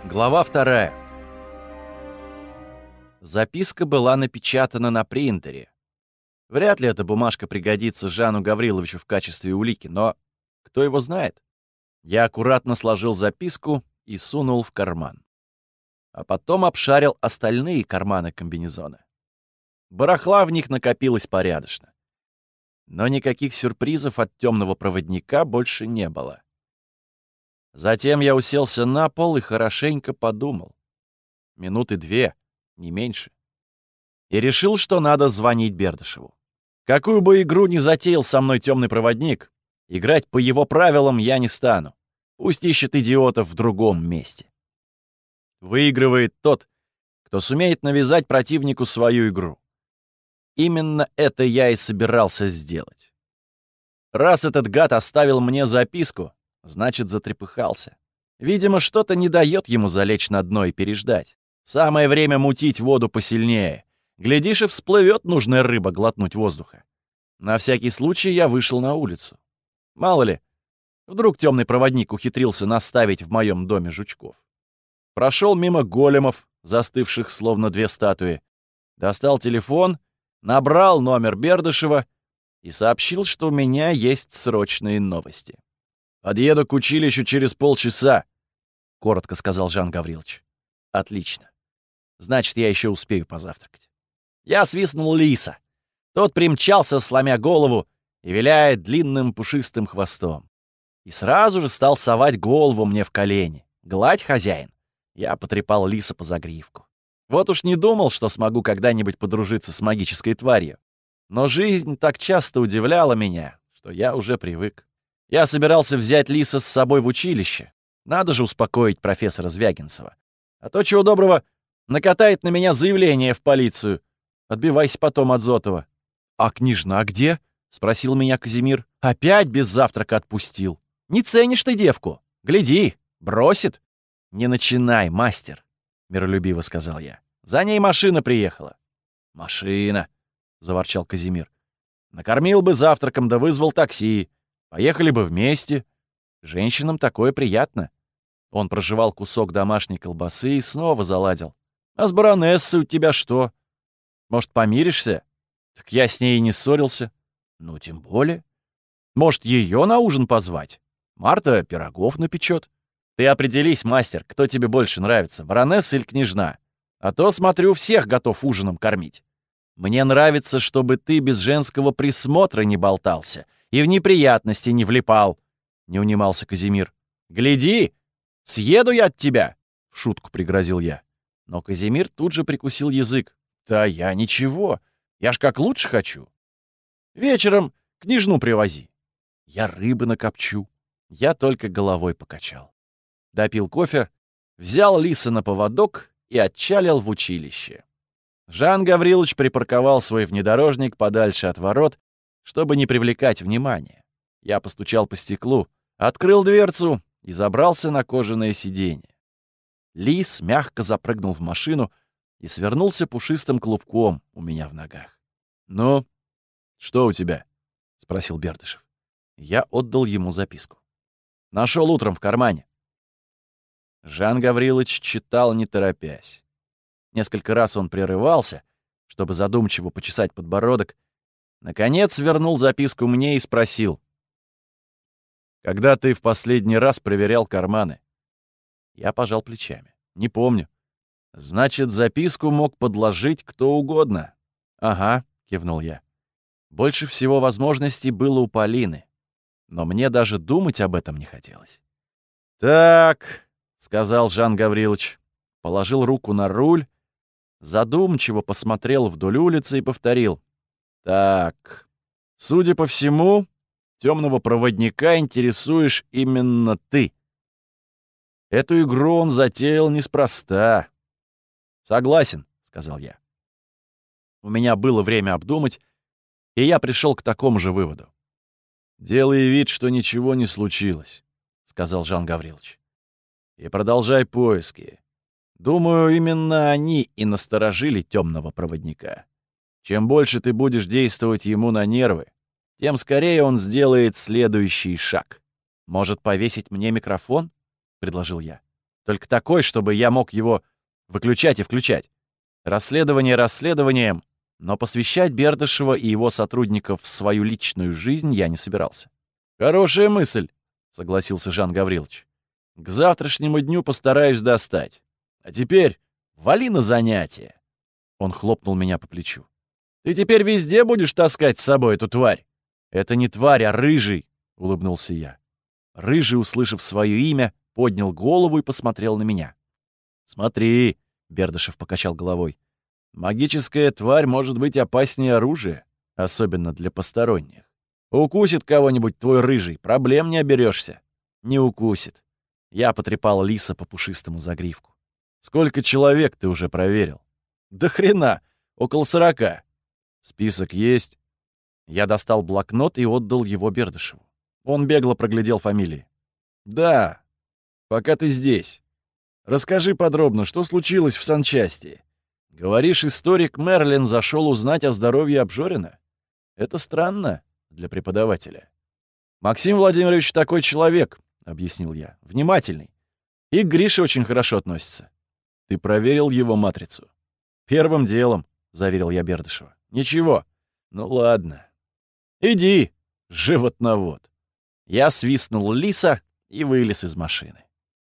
Глава 2. Записка была напечатана на принтере. Вряд ли эта бумажка пригодится Жану Гавриловичу в качестве улики, но кто его знает? Я аккуратно сложил записку и сунул в карман. А потом обшарил остальные карманы комбинезона. Барахла в них накопилось порядочно. Но никаких сюрпризов от темного проводника больше не было. Затем я уселся на пол и хорошенько подумал. Минуты 2, не меньше. И решил, что надо звонить Бердышеву. Какую бы игру ни затеял со мной темный проводник, играть по его правилам я не стану. Пусть ищет идиотов в другом месте. Выигрывает тот, кто сумеет навязать противнику свою игру. Именно это я и собирался сделать. Раз этот гад оставил мне записку, значит, затрепыхался. Видимо, что-то не дает ему залечь на дно и переждать. Самое время мутить воду посильнее. Глядишь, и всплывет нужная рыба глотнуть воздуха. На всякий случай я вышел на улицу. Мало ли, вдруг темный проводник ухитрился наставить в моем доме жучков. Прошел мимо големов, застывших словно две статуи. Достал телефон, набрал номер Бердышева и сообщил, что у меня есть срочные новости. «Подъеду к училищу через полчаса», — коротко сказал Жан Гаврилович. «Отлично. Значит, я еще успею позавтракать». Я свистнул лиса. Тот примчался, сломя голову и виляя длинным пушистым хвостом. И сразу же стал совать голову мне в колени. «Гладь, хозяин!» Я потрепал лиса по загривку. Вот уж не думал, что смогу когда-нибудь подружиться с магической тварью. Но жизнь так часто удивляла меня, что я уже привык. Я собирался взять лиса с собой в училище. Надо же успокоить профессора Звягинцева. А то, чего доброго, накатает на меня заявление в полицию. Отбивайся потом от Зотова. «А княжна где?» — спросил меня Казимир. «Опять без завтрака отпустил. Не ценишь ты девку? Гляди, бросит». «Не начинай, мастер», — миролюбиво сказал я. «За ней машина приехала». «Машина», — заворчал Казимир. «Накормил бы завтраком, да вызвал такси. Поехали бы вместе. Женщинам такое приятно». Он прожевал кусок домашней колбасы и снова заладил. «А с баронессой у тебя что? Может, помиришься?» «Так я с ней и не ссорился». «Ну, тем более. Может, ее на ужин позвать? Марта пирогов напечет». «Ты определись, мастер, кто тебе больше нравится, баронесса или княжна? А то, смотрю, всех готов ужином кормить. Мне нравится, чтобы ты без женского присмотра не болтался и в неприятности не влипал», — не унимался Казимир. «Гляди, съеду я от тебя», — в шутку пригрозил я. Но Казимир тут же прикусил язык. «Да я ничего, я ж как лучше хочу. Вечером княжну привози. Я рыбы накопчу». Я только головой покачал. Допил кофе, взял лиса на поводок и отчалил в училище. Жан Гаврилович припарковал свой внедорожник подальше от ворот, чтобы не привлекать внимания. Я постучал по стеклу, открыл дверцу и забрался на кожаное сиденье. Лис мягко запрыгнул в машину и свернулся пушистым клубком у меня в ногах. «Ну, что у тебя?» — спросил Бердышев. Я отдал ему записку. «Нашел утром в кармане». Жан Гаврилович читал, не торопясь. Несколько раз он прерывался, чтобы задумчиво почесать подбородок. Наконец вернул записку мне и спросил. «Когда ты в последний раз проверял карманы?» Я пожал плечами. «Не помню». «Значит, записку мог подложить кто угодно». «Ага», — кивнул я. Больше всего возможностей было у Полины. Но мне даже думать об этом не хотелось. «Так», — сказал Жан Гаврилович, положил руку на руль, задумчиво посмотрел вдоль улицы и повторил. «Так, судя по всему, темного проводника интересуешь именно ты. Эту игру он затеял неспроста». «Согласен», — сказал я. У меня было время обдумать, и я пришел к такому же выводу. «Делай вид, что ничего не случилось», — сказал Жан Гаврилович. «И продолжай поиски. Думаю, именно они и насторожили темного проводника. Чем больше ты будешь действовать ему на нервы, тем скорее он сделает следующий шаг. Может, повесить мне микрофон?» — предложил я. Только такой, чтобы я мог его выключать и включать. Расследование расследованием, но посвящать Бердышева и его сотрудников в свою личную жизнь я не собирался. «Хорошая мысль», — согласился Жан Гаврилович. «К завтрашнему дню постараюсь достать. А теперь вали на занятия». Он хлопнул меня по плечу. «Ты теперь везде будешь таскать с собой эту тварь?» «Это не тварь, а рыжий», — улыбнулся я. Рыжий, услышав свое имя, поднял голову и посмотрел на меня. «Смотри», — Бердышев покачал головой, — «магическая тварь может быть опаснее оружия, особенно для посторонних. Укусит кого-нибудь твой рыжий, проблем не оберешься». «Не укусит». Я потрепал лиса по пушистому загривку. «Сколько человек ты уже проверил?» «Да хрена! Около 40. Список есть?» Я достал блокнот и отдал его Бердышеву. Он бегло проглядел фамилии. «Да, пока ты здесь. Расскажи подробно, что случилось в санчасти. Говоришь, историк Мерлин зашел узнать о здоровье Обжорина? Это странно для преподавателя». «Максим Владимирович такой человек», — объяснил я, — «внимательный. И к Грише очень хорошо относится». «Ты проверил его матрицу?» «Первым делом», — заверил я Бердышева. «Ничего. Ну ладно. Иди, животновод». Я свистнул лиса и вылез из машины.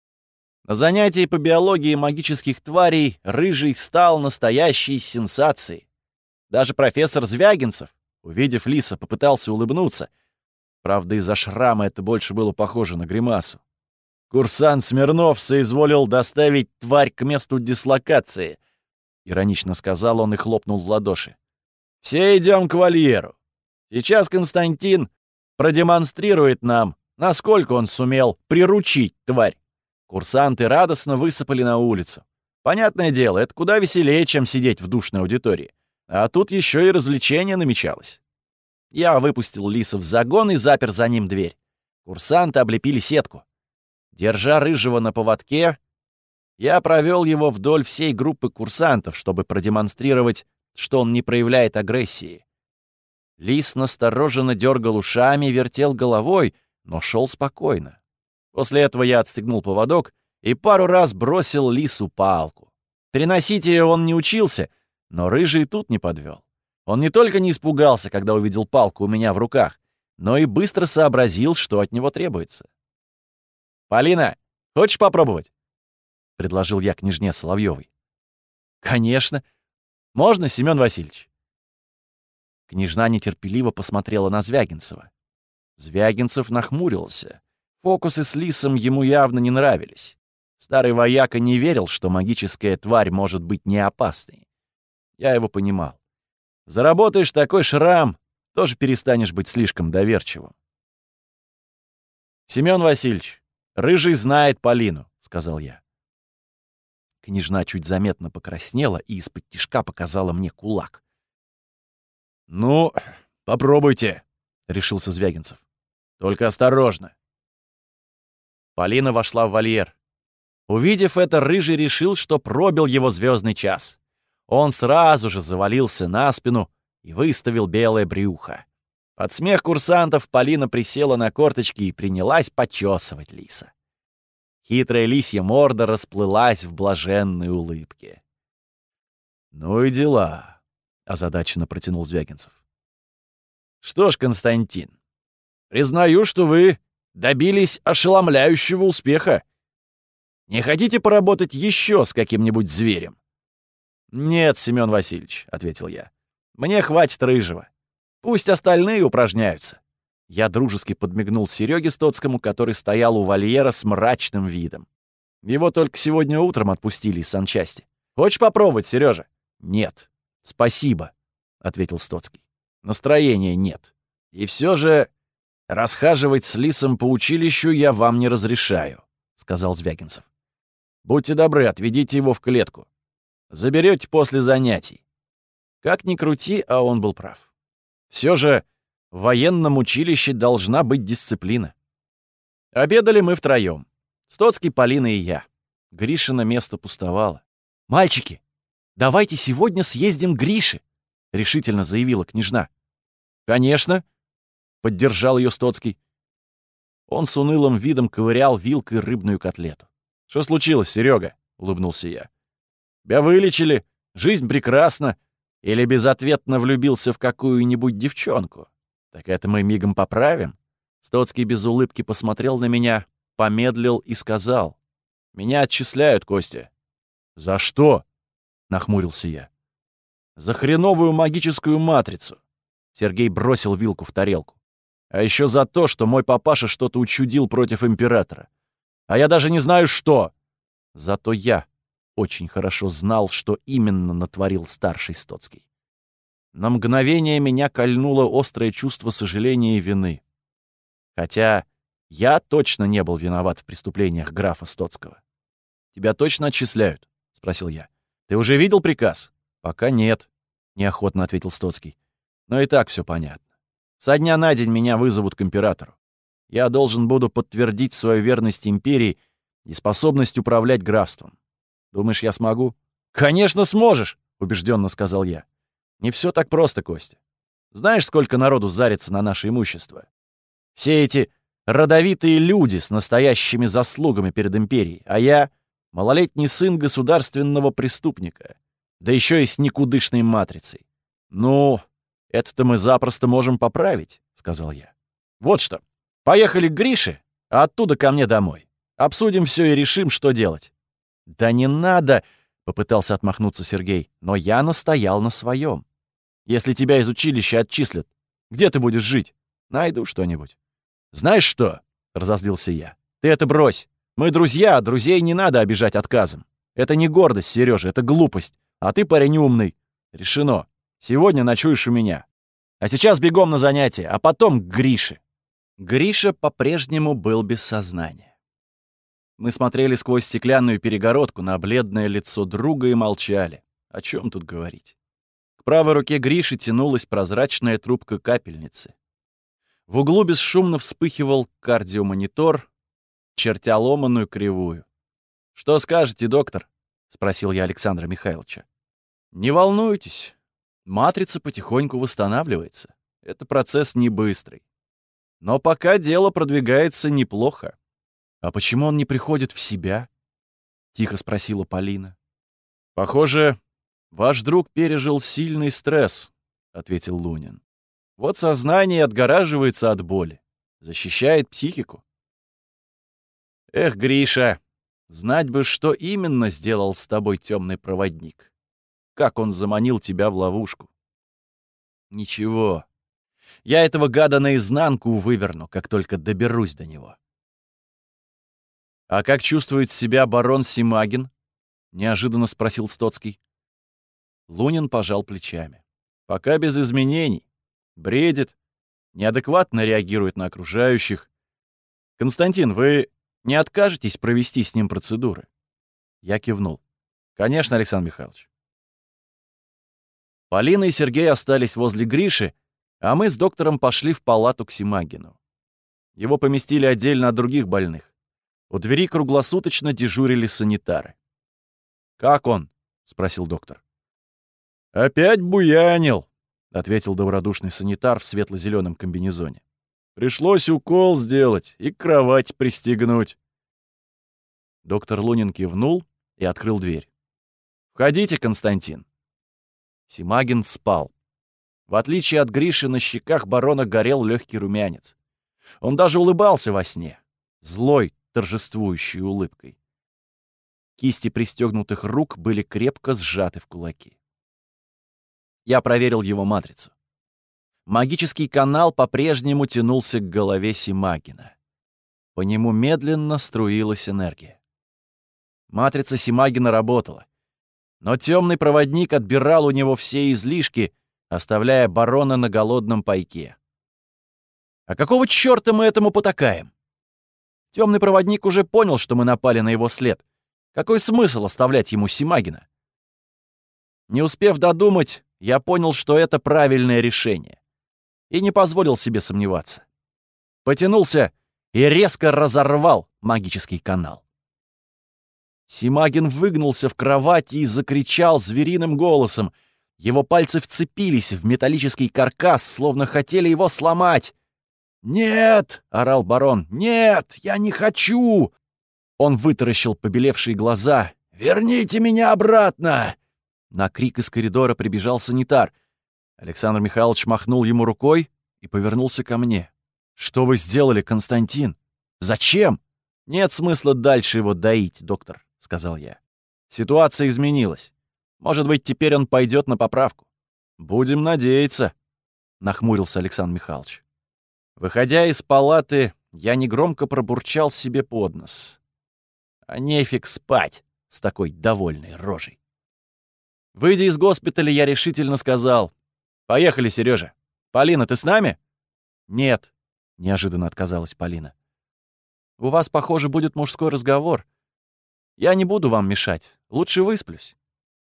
На занятии по биологии магических тварей Рыжий стал настоящей сенсацией. Даже профессор Звягинцев, увидев лиса, попытался улыбнуться. Правда, из-за шрама это больше было похоже на гримасу. «Курсант Смирнов соизволил доставить тварь к месту дислокации», — иронично сказал он и хлопнул в ладоши. «Все идем к вольеру. Сейчас Константин продемонстрирует нам, насколько он сумел приручить тварь». Курсанты радостно высыпали на улицу. Понятное дело, это куда веселее, чем сидеть в душной аудитории. А тут еще и развлечение намечалось. Я выпустил лиса в загон и запер за ним дверь. Курсанты облепили сетку. Держа Рыжего на поводке, я провел его вдоль всей группы курсантов, чтобы продемонстрировать, что он не проявляет агрессии. Лис настороженно дергал ушами, вертел головой, но шел спокойно. После этого я отстегнул поводок и пару раз бросил лису палку. Переносить ее он не учился, но Рыжий тут не подвел. Он не только не испугался, когда увидел палку у меня в руках, но и быстро сообразил, что от него требуется. «Полина, хочешь попробовать?» — предложил я княжне Соловьевой. «Конечно. Можно, Семен Васильевич?» Княжна нетерпеливо посмотрела на Звягинцева. Звягинцев нахмурился. Фокусы с лисом ему явно не нравились. Старый вояка не верил, что магическая тварь может быть не опасной. Я его понимал. Заработаешь такой шрам, тоже перестанешь быть слишком доверчивым. «Семен Васильевич, Рыжий знает Полину», — сказал я. Княжна чуть заметно покраснела и из-под тишка показала мне кулак. «Ну, попробуйте», — решился Звягинцев. «Только осторожно». Полина вошла в вольер. Увидев это, Рыжий решил, что пробил его звездный час. Он сразу же завалился на спину и выставил белое брюхо. Под смех курсантов Полина присела на корточки и принялась почесывать лиса. Хитрая лисья морда расплылась в блаженной улыбке. «Ну и дела», — озадаченно протянул Звягинцев. «Что ж, Константин, признаю, что вы добились ошеломляющего успеха. Не хотите поработать еще с каким-нибудь зверем?» «Нет, Семен Васильевич», — ответил я. «Мне хватит Рыжего. Пусть остальные упражняются». Я дружески подмигнул Сереге Стоцкому, который стоял у вольера с мрачным видом. Его только сегодня утром отпустили из санчасти. «Хочешь попробовать, Сережа?» «Нет, спасибо», — ответил Стоцкий. «Настроения нет. И все же расхаживать с лисом по училищу я вам не разрешаю», — сказал Звягинцев. «Будьте добры, отведите его в клетку. Заберете после занятий». Как ни крути, а он был прав. Все же в военном училище должна быть дисциплина. Обедали мы втроем. Стоцкий, Полина и я. Гришина место пустовало. «Мальчики, давайте сегодня съездим к Грише», — решительно заявила княжна. «Конечно», — поддержал ее Стоцкий. Он с унылым видом ковырял вилкой рыбную котлету. «Что случилось, Серега? Улыбнулся я. «Тебя вылечили, жизнь прекрасна. Или безответно влюбился в какую-нибудь девчонку? Так это мы мигом поправим». Стоцкий без улыбки посмотрел на меня, помедлил и сказал: «Меня отчисляют, Костя». «За что?» — нахмурился я. «За хреновую магическую матрицу». Сергей бросил вилку в тарелку. «А еще за то, что мой папаша что-то учудил против императора. А я даже не знаю, что. Зато я очень хорошо знал, что именно натворил старший Стоцкий. На мгновение меня кольнуло острое чувство сожаления и вины. Хотя я точно не был виноват в преступлениях графа Стоцкого. «Тебя точно отчисляют?» — спросил я. «Ты уже видел приказ?» «Пока нет», — неохотно ответил Стоцкий. «Но и так все понятно. Со дня на день меня вызовут к императору. Я должен буду подтвердить свою верность империи и способность управлять графством. Думаешь, я смогу?» «Конечно сможешь!» — убежденно сказал я. «Не все так просто, Костя. Знаешь, сколько народу зарится на наше имущество? Все эти родовитые люди с настоящими заслугами перед империей, а я — малолетний сын государственного преступника, да еще и с никудышной матрицей. Ну, это-то мы запросто можем поправить», — сказал я. «Вот что, поехали к Грише, а оттуда ко мне домой. Обсудим все и решим, что делать». «Да не надо!» — попытался отмахнуться Сергей, но я настоял на своем. «Если тебя из училища отчислят, где ты будешь жить? Найду что-нибудь». «Знаешь что?» — разозлился я. «Ты это брось. Мы друзья, а друзей не надо обижать отказом. Это не гордость, Сережа, это глупость. А ты парень умный. Решено. Сегодня ночуешь у меня. А сейчас бегом на занятия, а потом к Грише». Гриша по-прежнему был без сознания. Мы смотрели сквозь стеклянную перегородку на бледное лицо друга и молчали. О чем тут говорить? К правой руке Гриши тянулась прозрачная трубка капельницы. В углу бесшумно вспыхивал кардиомонитор, чертя ломаную кривую. «Что скажете, доктор?» — спросил я Александра Михайловича. «Не волнуйтесь. Матрица потихоньку восстанавливается. Это процесс не быстрый. Но пока дело продвигается неплохо». «А почему он не приходит в себя?» — тихо спросила Полина. «Похоже, ваш друг пережил сильный стресс», — ответил Лунин. «Вот сознание отгораживается от боли, защищает психику». «Эх, Гриша, знать бы, что именно сделал с тобой темный проводник. Как он заманил тебя в ловушку». «Ничего, я этого гада наизнанку выверну, как только доберусь до него». «А как чувствует себя барон Симагин?» — неожиданно спросил Стоцкий. Лунин пожал плечами. «Пока без изменений. Бредит, неадекватно реагирует на окружающих. Константин, вы не откажетесь провести с ним процедуры?» Я кивнул. «Конечно, Александр Михайлович». Полина и Сергей остались возле Гриши, а мы с доктором пошли в палату к Симагину. Его поместили отдельно от других больных. У двери круглосуточно дежурили санитары. «Как он?» — спросил доктор. «Опять буянил», — ответил добродушный санитар в светло-зеленом комбинезоне. «Пришлось укол сделать и кровать пристегнуть». Доктор Лунин кивнул и открыл дверь. «Входите, Константин». Симагин спал. В отличие от Гриши, на щеках барона горел легкий румянец. Он даже улыбался во сне. Злой, торжествующей улыбкой. Кисти пристегнутых рук были крепко сжаты в кулаки. Я проверил его матрицу. Магический канал по-прежнему тянулся к голове Симагина. По нему медленно струилась энергия. Матрица Симагина работала, но темный проводник отбирал у него все излишки, оставляя барона на голодном пайке. «А какого чёрта мы этому потакаем? Темный проводник уже понял, что мы напали на его след. Какой смысл оставлять ему Симагина?» Не успев додумать, я понял, что это правильное решение. И не позволил себе сомневаться. Потянулся и резко разорвал магический канал. Симагин выгнулся в кровати и закричал звериным голосом. Его пальцы вцепились в металлический каркас, словно хотели его сломать. «Нет!» — орал барон. «Нет! Я не хочу!» Он вытаращил побелевшие глаза. «Верните меня обратно!» На крик из коридора прибежал санитар. Александр Михайлович махнул ему рукой и повернулся ко мне. «Что вы сделали, Константин? Зачем?» «Нет смысла дальше его доить, доктор», — сказал я. «Ситуация изменилась. Может быть, теперь он пойдет на поправку». «Будем надеяться», — нахмурился Александр Михайлович. Выходя из палаты, я негромко пробурчал себе под нос. А нефиг спать с такой довольной рожей. Выйдя из госпиталя, я решительно сказал: «Поехали, Сережа. Полина, ты с нами?» «Нет», — неожиданно отказалась Полина. «У вас, похоже, будет мужской разговор. Я не буду вам мешать. Лучше высплюсь».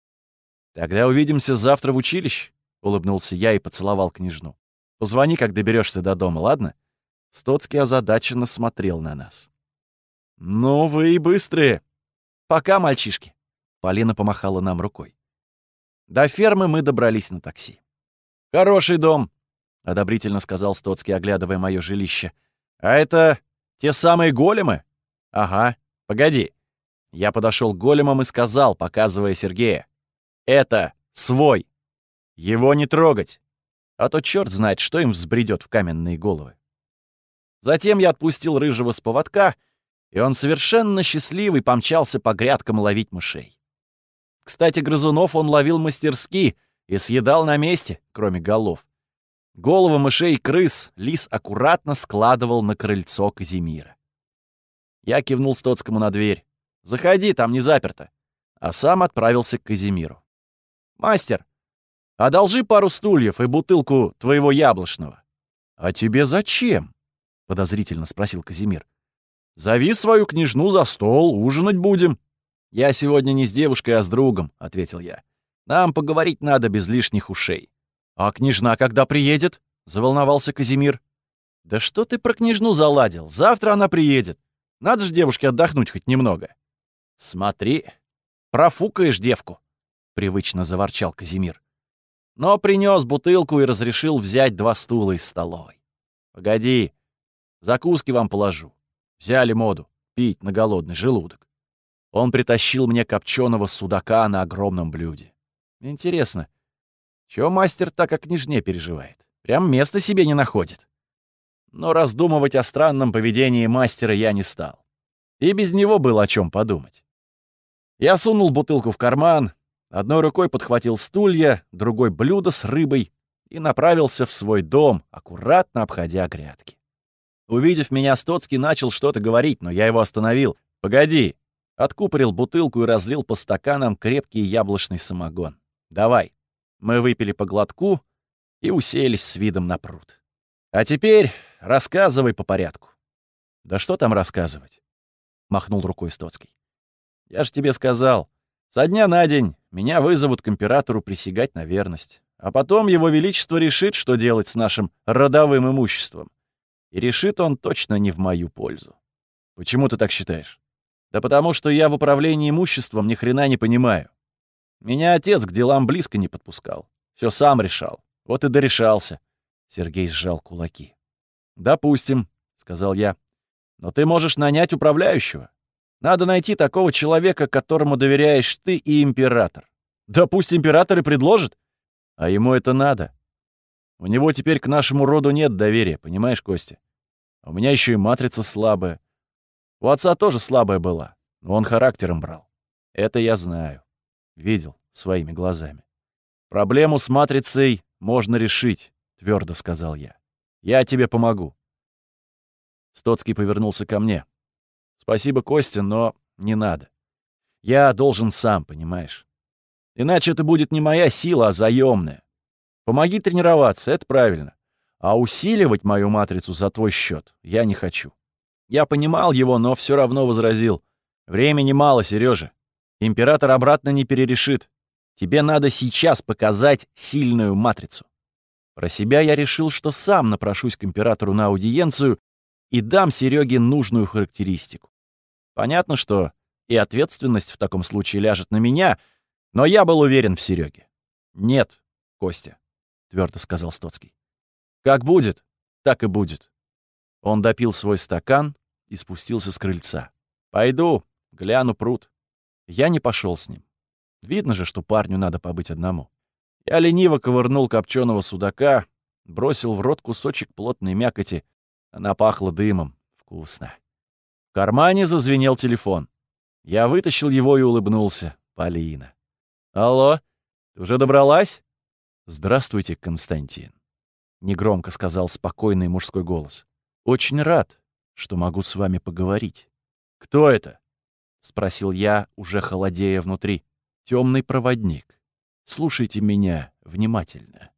«Тогда увидимся завтра в училище», — улыбнулся я и поцеловал княжну. «Позвони, как доберешься до дома, ладно?» Стоцкий озадаченно смотрел на нас. «Ну, вы и быстрые. Пока, мальчишки». Полина помахала нам рукой. До фермы мы добрались на такси. «Хороший дом», — одобрительно сказал Стоцкий, оглядывая мое жилище. «А это те самые големы?» «Ага. Погоди». Я подошел к големам и сказал, показывая Сергея: «Это свой. Его не трогать, а то черт знает, что им взбредет в каменные головы». Затем я отпустил рыжего с поводка, и он совершенно счастливый помчался по грядкам ловить мышей. Кстати, грызунов он ловил мастерски и съедал на месте, кроме голов. Головы мышей и крыс лис аккуратно складывал на крыльцо Казимира. Я кивнул Стоцкому на дверь. «Заходи, там не заперто», а сам отправился к Казимиру. «Мастер, одолжи пару стульев и бутылку твоего яблочного». «А тебе зачем?» — подозрительно спросил Казимир. «Зови свою княжну за стол, ужинать будем». «Я сегодня не с девушкой, а с другом», — ответил я. «Нам поговорить надо без лишних ушей». «А княжна когда приедет?» — заволновался Казимир. «Да что ты про княжну заладил? Завтра она приедет. Надо же девушке отдохнуть хоть немного». «Смотри, профукаешь девку», — привычно заворчал Казимир. Но принес бутылку и разрешил взять 2 стула из столовой. «Погоди, закуски вам положу. Взяли моду пить на голодный желудок». Он притащил мне копченого судака на огромном блюде. Интересно, чего мастер так о княжне переживает? Прям места себе не находит. Но раздумывать о странном поведении мастера я не стал. И без него было о чем подумать. Я сунул бутылку в карман, одной рукой подхватил стулья, другой — блюдо с рыбой и направился в свой дом, аккуратно обходя грядки. Увидев меня, Стоцкий начал что-то говорить, но я его остановил. «Погоди!» Откупорил бутылку и разлил по стаканам крепкий яблочный самогон. «Давай». Мы выпили по глотку и уселись с видом на пруд. «А теперь рассказывай по порядку». «Да что там рассказывать?» — махнул рукой Стоцкий. «Я ж тебе сказал, со дня на день меня вызовут к императору присягать на верность, а потом его величество решит, что делать с нашим родовым имуществом. И решит он точно не в мою пользу». «Почему ты так считаешь?» «Да потому что я в управлении имуществом ни хрена не понимаю. Меня отец к делам близко не подпускал. Все сам решал. Вот и дорешался». Сергей сжал кулаки. «Допустим», — сказал я. «Но ты можешь нанять управляющего. Надо найти такого человека, которому доверяешь ты и император». «Да пусть император и предложит. А ему это надо. У него теперь к нашему роду нет доверия, понимаешь, Костя? У меня еще и матрица слабая. У отца тоже слабая была, но он характером брал. Это я знаю. Видел своими глазами. Проблему с матрицей можно решить, твердо сказал я. Я тебе помогу». Стоцкий повернулся ко мне. «Спасибо, Костя, но не надо. Я должен сам, понимаешь? Иначе это будет не моя сила, а заемная. Помоги тренироваться, это правильно. А усиливать мою матрицу за твой счет я не хочу». Я понимал его, но все равно возразил. «Времени мало, Сережа. Император обратно не перерешит. Тебе надо сейчас показать сильную матрицу». Про себя я решил, что сам напрошусь к императору на аудиенцию и дам Сереге нужную характеристику. Понятно, что и ответственность в таком случае ляжет на меня, но я был уверен в Сереге. «Нет, Костя», — твердо сказал Стоцкий. «Как будет, так и будет». Он допил свой стакан и спустился с крыльца. «Пойду, Коляну пруд. Я не пошел с ним. Видно же, что парню надо побыть одному. Я лениво ковырнул копченого судака, бросил в рот кусочек плотной мякоти. Она пахла дымом. Вкусно. В кармане зазвенел телефон. Я вытащил его и улыбнулся. Полина. «Алло, ты уже добралась?» «Здравствуйте, Константин», — негромко сказал спокойный мужской голос. «Очень рад, что могу с вами поговорить». «Кто это?» — спросил я, уже холодея внутри. «Темный проводник. Слушайте меня внимательно.